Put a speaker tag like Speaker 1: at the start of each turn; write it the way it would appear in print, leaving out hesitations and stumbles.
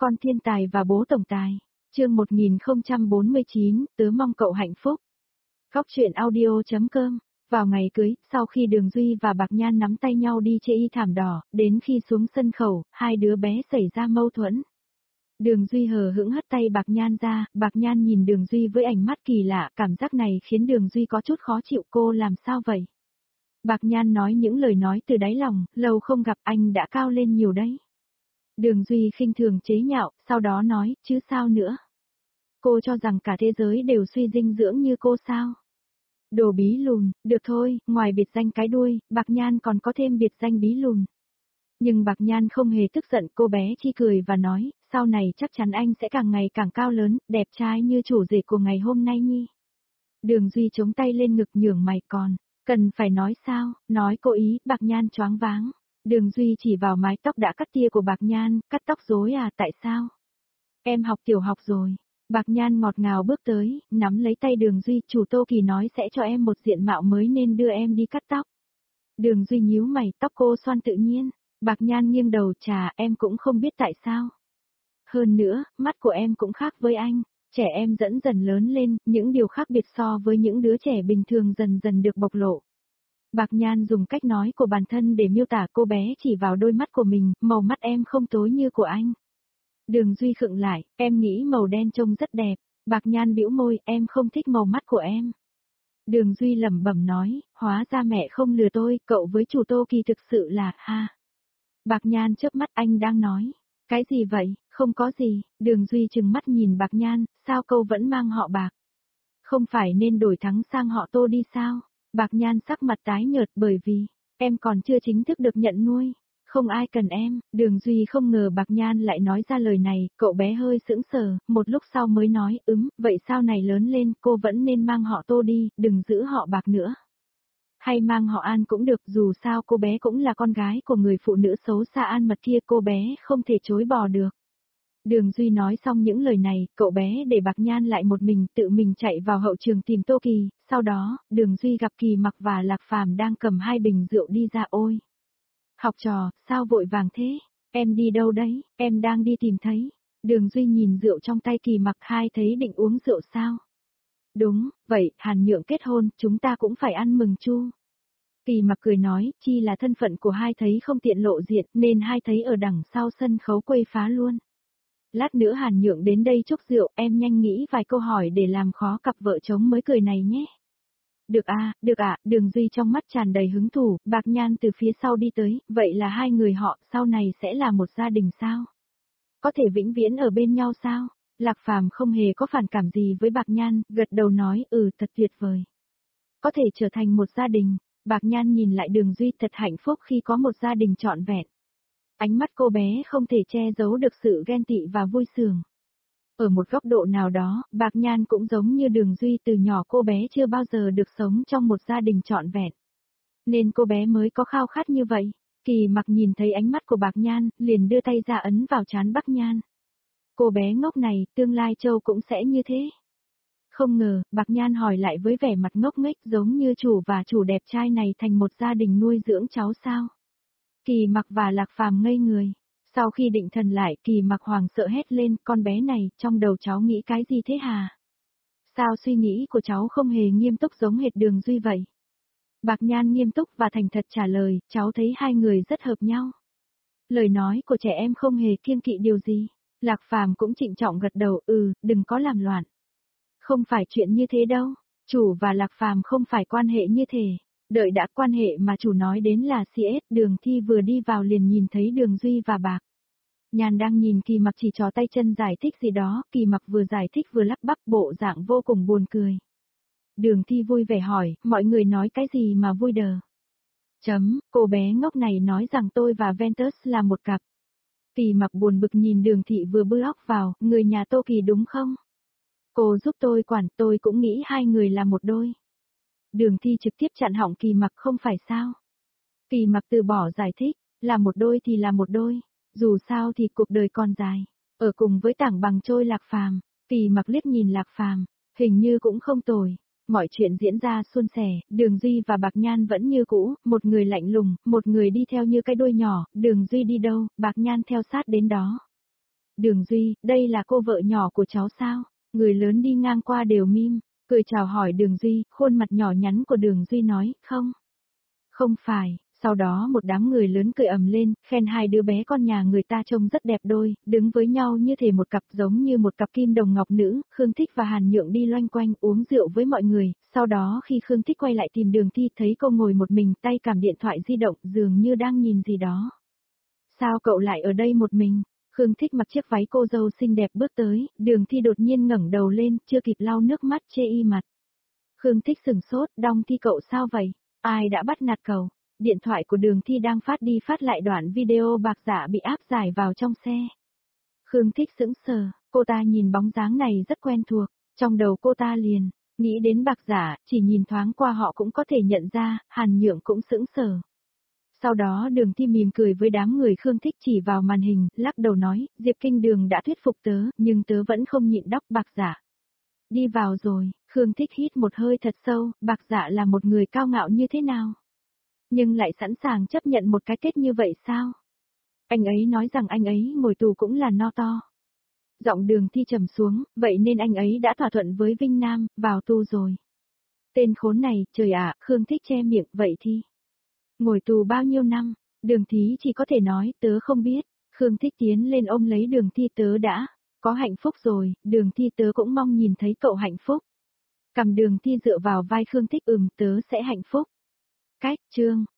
Speaker 1: Con thiên tài và bố tổng tài. Chương 1049, tớ mong cậu hạnh phúc. Góc truyện audio.com. Vào ngày cưới, sau khi Đường Duy và Bạc Nhan nắm tay nhau đi trên y thảm đỏ, đến khi xuống sân khấu, hai đứa bé xảy ra mâu thuẫn. Đường Duy hờ hững hất tay Bạc Nhan ra, Bạc Nhan nhìn Đường Duy với ánh mắt kỳ lạ, cảm giác này khiến Đường Duy có chút khó chịu. Cô làm sao vậy? Bạc Nhan nói những lời nói từ đáy lòng, lâu không gặp anh đã cao lên nhiều đấy. Đường Duy khinh thường chế nhạo, sau đó nói, chứ sao nữa? Cô cho rằng cả thế giới đều suy dinh dưỡng như cô sao? Đồ bí lùn, được thôi, ngoài biệt danh cái đuôi, Bạc Nhan còn có thêm biệt danh bí lùn. Nhưng Bạc Nhan không hề tức giận, cô bé chỉ cười và nói, sau này chắc chắn anh sẽ càng ngày càng cao lớn, đẹp trai như chủ rể của ngày hôm nay nhi. Đường Duy chống tay lên ngực nhướng mày, còn cần phải nói sao? Nói cố ý. Bạc Nhan choáng váng. Đường Duy chỉ vào mái tóc đã cắt tia của Bạc Nhan, cắt tóc rối à, tại sao? Em học tiểu học rồi. Bạc Nhan ngọt ngào bước tới, nắm lấy tay Đường Duy, chủ Tô Kỳ nói sẽ cho em một diện mạo mới nên đưa em đi cắt tóc. Đường Duy nhíu mày, tóc cô xoăn tự nhiên. Bạc Nhan nghiêng đầu, chà, em cũng không biết tại sao. Hơn nữa, mắt của em cũng khác với anh. Trẻ em dần dần lớn lên, những điều khác biệt so với những đứa trẻ bình thường dần dần được bộc lộ. Bạc Nhan dùng cách nói của bản thân để miêu tả, cô bé chỉ vào đôi mắt của mình, màu mắt em không tối như của anh. Đường Duy khựng lại, em nghĩ màu đen trông rất đẹp. Bạc Nhan bĩu môi, em không thích màu mắt của em. Đường Duy lẩm bẩm nói, hóa ra mẹ không lừa tôi, cậu với chủ Tô Kỳ thực sự là, ha. Bạc Nhan chớp mắt, anh đang nói. Cái gì vậy? Không có gì. Đường Duy trừng mắt nhìn Bạc Nhan, sao cô vẫn mang họ Bạc? Không phải nên đổi thắng sang họ Tô đi sao? Bạc Nhan sắc mặt tái nhợt, bởi vì em còn chưa chính thức được nhận nuôi. Không ai cần em. Đường Duy không ngờ Bạc Nhan lại nói ra lời này, cậu bé hơi sững sờ, một lúc sau mới nói, vậy sau này lớn lên cô vẫn nên mang họ Tô đi, đừng giữ họ Bạc nữa. Hay mang họ An cũng được, dù sao cô bé cũng là con gái của người phụ nữ xấu xa An Mật kia, cô bé không thể chối bỏ được. Đường Duy nói xong những lời này, cậu bé để Bạc Nhan lại một mình, tự mình chạy vào hậu trường tìm Tô Kỳ, sau đó, Đường Duy gặp Kỳ Mặc và Lạc Phàm đang cầm hai bình rượu đi ra. Ôi! Học trò, sao vội vàng thế? Em đi đâu đấy? Em đang đi tìm thấy. Đường Duy nhìn rượu trong tay Kỳ Mặc, hai thấy định uống rượu sao? Đúng, vậy, Hàn Nhượng kết hôn, chúng ta cũng phải ăn mừng chu. Kỳ Mặc cười nói, chi là thân phận của hai thấy không tiện lộ diện, nên hai thấy ở đằng sau sân khấu quây phá luôn. Lát nữa Hàn Nhượng đến đây chúc rượu, em nhanh nghĩ vài câu hỏi để làm khó cặp vợ chồng mới cười này nhé. Được à, Đường Duy trong mắt tràn đầy hứng thú, Bạc Nhan từ phía sau đi tới, vậy là hai người họ sau này sẽ là một gia đình sao? Có thể vĩnh viễn ở bên nhau sao? Lạc Phàm không hề có phản cảm gì với Bạc Nhan, gật đầu nói, thật tuyệt vời. Có thể trở thành một gia đình. Bạc Nhan nhìn lại Đường Duy, thật hạnh phúc khi có một gia đình trọn vẹn. Ánh mắt cô bé không thể che giấu được sự ghen tị và vui sướng. Ở một góc độ nào đó, Bạc Nhan cũng giống như Đường Duy, từ nhỏ cô bé chưa bao giờ được sống trong một gia đình trọn vẹn. Nên cô bé mới có khao khát như vậy. Kỳ Mặc nhìn thấy ánh mắt của Bạc Nhan, liền đưa tay ra ấn vào trán Bạc Nhan. Cô bé ngốc này, tương lai Châu cũng sẽ như thế. Không ngờ, Bạc Nhan hỏi lại với vẻ mặt ngốc nghếch, giống như chủ và chủ đẹp trai này thành một gia đình nuôi dưỡng cháu sao? Kỳ Mặc và Lạc Phàm ngây người. Sau khi định thần lại, Kỳ Mặc hoàng sợ hét lên, con bé này, trong đầu cháu nghĩ cái gì thế hả? Sao suy nghĩ của cháu không hề nghiêm túc giống hệt Đường Duy vậy? Bạc Nhan nghiêm túc và thành thật trả lời, cháu thấy hai người rất hợp nhau. Lời nói của trẻ em không hề kiêng kỵ điều gì. Lạc Phàm cũng trịnh trọng gật đầu, đừng có làm loạn. Không phải chuyện như thế đâu, chủ và Lạc Phàm không phải quan hệ như thế. Đợi đã, quan hệ mà chủ nói đến là CS. Đường Thi vừa đi vào liền nhìn thấy Đường Duy và Bạc Nhan đang nhìn Kỳ Mặc chỉ trò tay chân giải thích gì đó, Kỳ Mặc vừa giải thích vừa lắp bắp, bộ dạng vô cùng buồn cười. Đường Thi vui vẻ hỏi, mọi người nói cái gì mà vui đờ? Cô bé ngốc này nói rằng tôi và Ventus là một cặp. Kỳ Mặc buồn bực nhìn Đường Thị vừa bước vào, người nhà Tô Kỳ đúng không? Cô giúp tôi quản, tôi cũng nghĩ hai người là một đôi. Đường Thi trực tiếp chặn họng Kỳ Mặc, không phải sao? Kỳ Mặc từ bỏ giải thích, là một đôi thì là một đôi, dù sao thì cuộc đời còn dài. Ở cùng với Tảng Bằng Trôi Lạc Phàm, Kỳ Mặc liếc nhìn Lạc Phàm, hình như cũng không tồi. Mọi chuyện diễn ra suôn sẻ, Đường Duy và Bạc Nhan vẫn như cũ, một người lạnh lùng, một người đi theo như cái đuôi nhỏ, Đường Duy đi đâu, Bạc Nhan theo sát đến đó. Đường Duy, đây là cô vợ nhỏ của cháu sao? Người lớn đi ngang qua đều mím, cười chào hỏi Đường Duy, khuôn mặt nhỏ nhắn của Đường Duy nói, không. Không phải, sau đó một đám người lớn cười ầm lên, khen hai đứa bé con nhà người ta trông rất đẹp đôi, đứng với nhau như thể một cặp giống như một cặp kim đồng ngọc nữ, Khương Thích và Hàn Nhượng đi loanh quanh uống rượu với mọi người, sau đó khi Khương Thích quay lại tìm Đường Thi thấy cô ngồi một mình tay cầm điện thoại di động dường như đang nhìn gì đó. Sao cậu lại ở đây một mình? Khương Thích mặc chiếc váy cô dâu xinh đẹp bước tới, Đường Thi đột nhiên ngẩng đầu lên, chưa kịp lau nước mắt chê y mặt. Khương Thích sừng sốt, Đong Thi cậu sao vậy? Ai đã bắt nạt cậu? Điện thoại của Đường Thi đang phát đi phát lại đoạn video bạc dạ bị áp giải vào trong xe. Khương Thích sững sờ, cô ta nhìn bóng dáng này rất quen thuộc, trong đầu cô ta liền, nghĩ đến bạc dạ, chỉ nhìn thoáng qua họ cũng có thể nhận ra, Hàn Nhượng cũng sững sờ. Sau đó Đường Thi mỉm cười với đám người Khương Thích chỉ vào màn hình, lắc đầu nói, Diệp Kinh Đường đã thuyết phục tớ, nhưng tớ vẫn không nhịn đóc bạc dạ. Đi vào rồi, Khương Thích hít một hơi thật sâu, bạc dạ là một người cao ngạo như thế nào? Nhưng lại sẵn sàng chấp nhận một cái kết như vậy sao? Anh ấy nói rằng anh ấy ngồi tù cũng là no to. Giọng Đường Thi trầm xuống, vậy nên anh ấy đã thỏa thuận với Vinh Nam, vào tù rồi. Tên khốn này, trời ạ, Khương Thích che miệng, vậy thì. Ngồi tù bao nhiêu năm? Đường Thi chỉ có thể nói, tớ không biết. Khương Thích tiến lên ôm lấy Đường Thi, tớ đã có hạnh phúc rồi, Đường Thi tớ cũng mong nhìn thấy cậu hạnh phúc. Cầm Đường Thi dựa vào vai Khương Thích, tớ sẽ hạnh phúc. Cách, chương